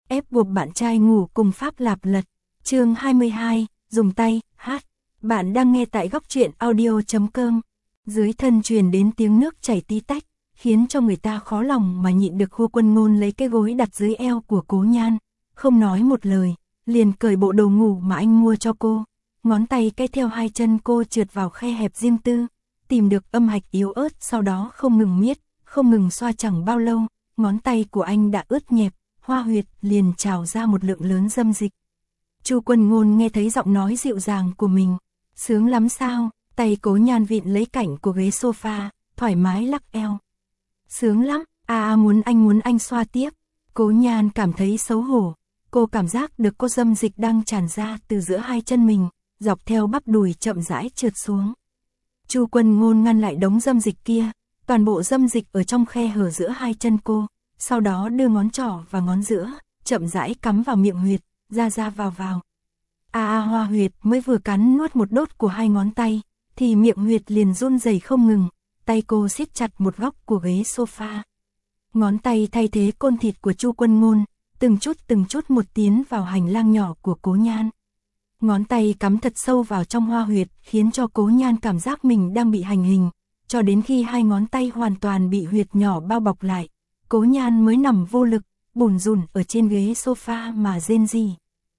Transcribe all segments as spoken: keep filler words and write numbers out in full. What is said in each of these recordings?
ép buộc bạn trai ngủ cùng Pháp Lạp Lật. Chương hai mươi hai, dùng tay, hát. Bạn đang nghe tại góc truyện audio chấm com. Dưới thân truyền đến tiếng nước chảy tí tách, khiến cho người ta khó lòng mà nhịn được. Hô Quân Ngôn lấy cái gối đặt dưới eo của Cố Nhan, không nói một lời, liền cởi bộ đồ ngủ mà anh mua cho cô. Ngón tay cái theo hai chân cô trượt vào khe hẹp riêng tư, tìm được âm hạch yếu ớt, sau đó không ngừng miết, không ngừng xoa. Chẳng bao lâu, ngón tay của anh đã ướt nhẹp, hoa huyệt liền trào ra một lượng lớn dâm dịch. Chu Quân Ngôn nghe thấy giọng nói dịu dàng của mình, sướng lắm sao? Tay Cố Nhan vịn lấy cạnh của ghế sofa, thoải mái lắc eo. Sướng lắm, à, à muốn anh muốn anh xoa tiếp. Cố Nhan cảm thấy xấu hổ, cô cảm giác được cô dâm dịch đang tràn ra từ giữa hai chân mình, dọc theo bắp đùi chậm rãi trượt xuống. Chu Quân Ngôn ngăn lại đống dâm dịch kia, toàn bộ dâm dịch ở trong khe hở giữa hai chân cô, sau đó đưa ngón trỏ và ngón giữa, chậm rãi cắm vào miệng huyệt, ra ra vào vào. A a hoa huyệt mới vừa cắn nuốt một đốt của hai ngón tay, thì miệng huyệt liền run rẩy không ngừng, tay cô siết chặt một góc của ghế sofa. Ngón tay thay thế côn thịt của Chu Quân Ngôn, từng chút từng chút một tiến vào hành lang nhỏ của Cố Nhan. Ngón tay cắm thật sâu vào trong hoa huyệt, khiến cho Cố Nhan cảm giác mình đang bị hành hình, cho đến khi hai ngón tay hoàn toàn bị huyệt nhỏ bao bọc lại, Cố Nhan mới nằm vô lực, bủn rủn ở trên ghế sofa mà rên rỉ.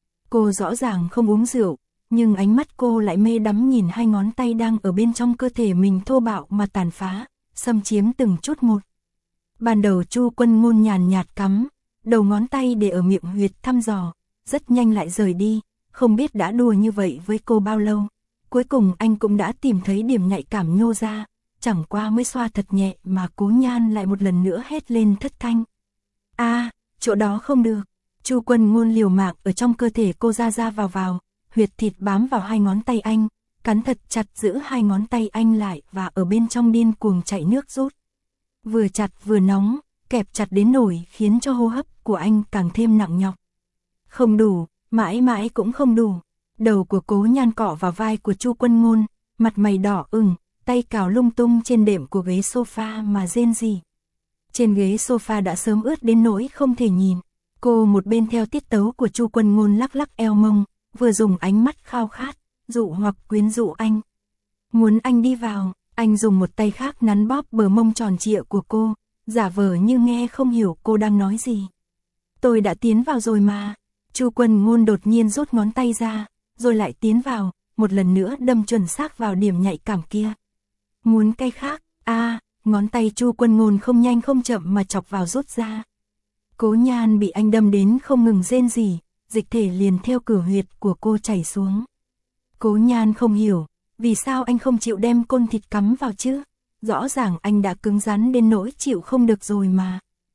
Cô rõ ràng không uống rượu, nhưng ánh mắt cô lại mê đắm nhìn hai ngón tay đang ở bên trong cơ thể mình thô bạo mà tàn phá, xâm chiếm từng chút một. Ban đầu Chu Quân Ngôn nhàn nhạt cắm đầu ngón tay để ở miệng huyệt thăm dò, rất nhanh lại rời đi, không biết đã đùa như vậy với cô bao lâu. Cuối cùng anh cũng đã tìm thấy điểm nhạy cảm nhô ra, chẳng qua mới xoa thật nhẹ mà Cố Nhan lại một lần nữa hét lên thất thanh. A, à, chỗ đó không được. Chu Quân Ngôn liều mạng ở trong cơ thể cô ra ra vào vào, huyệt thịt bám vào hai ngón tay anh, cắn thật chặt giữ hai ngón tay anh lại và ở bên trong điên cuồng chảy nước rút. Vừa chặt vừa nóng, kẹp chặt đến nổi khiến cho hô hấp của anh càng thêm nặng nhọc. Không đủ, mãi mãi cũng không đủ. Đầu của Cố Nhan cọ vào vai của Chu Quân Ngôn, mặt mày đỏ ửng, tay cào lung tung trên đệm của ghế sofa mà rên rỉ. Trên ghế sofa đã sớm ướt đến nỗi không thể nhìn. Cô một bên theo tiết tấu của Chu Quân Ngôn lắc lắc eo mông, vừa dùng ánh mắt khao khát, dụ hoặc quyến rũ anh. Muốn anh đi vào, anh dùng một tay khác nắn bóp bờ mông tròn trịa của cô, giả vờ như nghe không hiểu cô đang nói gì. Tôi đã tiến vào rồi mà. Chu Quân Ngôn đột nhiên rút ngón tay ra, rồi lại tiến vào, một lần nữa đâm chuẩn xác vào điểm nhạy cảm kia. Muốn cái khác, a, à, ngón tay Chu Quân Ngôn không nhanh không chậm mà chọc vào rút ra. Cố Nhan bị anh đâm đến không ngừng rên rỉ, dịch thể liền theo cửa huyệt của cô chảy xuống. Cố Nhan không hiểu, vì sao anh không chịu đem côn thịt cắm vào chứ? Rõ ràng anh đã cứng rắn đến nỗi chịu không được rồi mà.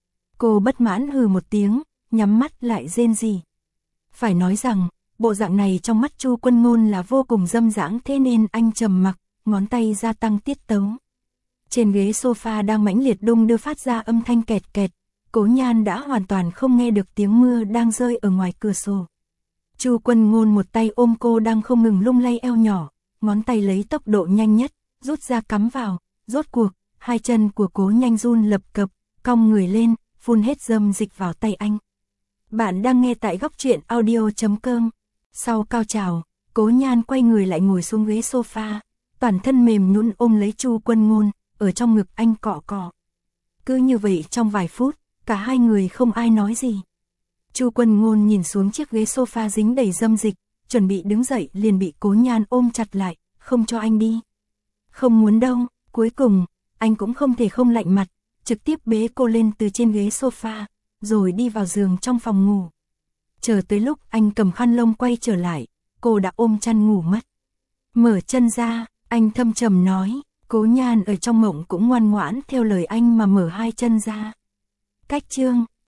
Cô bất mãn hừ một tiếng, nhắm mắt lại rên rỉ. Phải nói rằng, bộ dạng này trong mắt Chu Quân Ngôn là vô cùng dâm dãng, thế nên anh trầm mặc, ngón tay gia tăng tiết tấu. Trên ghế sofa đang mãnh liệt đung đưa phát ra âm thanh kẹt kẹt, Cố Nhan đã hoàn toàn không nghe được tiếng mưa đang rơi ở ngoài cửa sổ. Chu Quân Ngôn một tay ôm cô đang không ngừng lung lay eo nhỏ, ngón tay lấy tốc độ nhanh nhất, rút ra cắm vào, rốt cuộc, hai chân của Cố Nhan run lập cập, cong người lên, phun hết dâm dịch vào tay anh. Bạn đang nghe tại góc truyện audio chấm com. Sau cao trào, Cố Nhan quay người lại ngồi xuống ghế sofa, toàn thân mềm nhũn ôm lấy Chu Quân Ngôn, ở trong ngực anh cọ cọ. Cứ như vậy trong vài phút, cả hai người không ai nói gì. Chu Quân Ngôn nhìn xuống chiếc ghế sofa dính đầy dâm dịch, chuẩn bị đứng dậy liền bị Cố Nhan ôm chặt lại, không cho anh đi. Không muốn đâu. Cuối cùng, anh cũng không thể không lạnh mặt, trực tiếp bế cô lên từ trên ghế sofa, rồi đi vào giường trong phòng ngủ. Chờ tới lúc anh cầm khăn lông quay trở lại, cô đã ôm chăn ngủ mất. Mở chân ra, anh thâm trầm nói. Cố Nhan ở trong mộng cũng ngoan ngoãn theo lời anh mà mở hai chân ra. Cách chương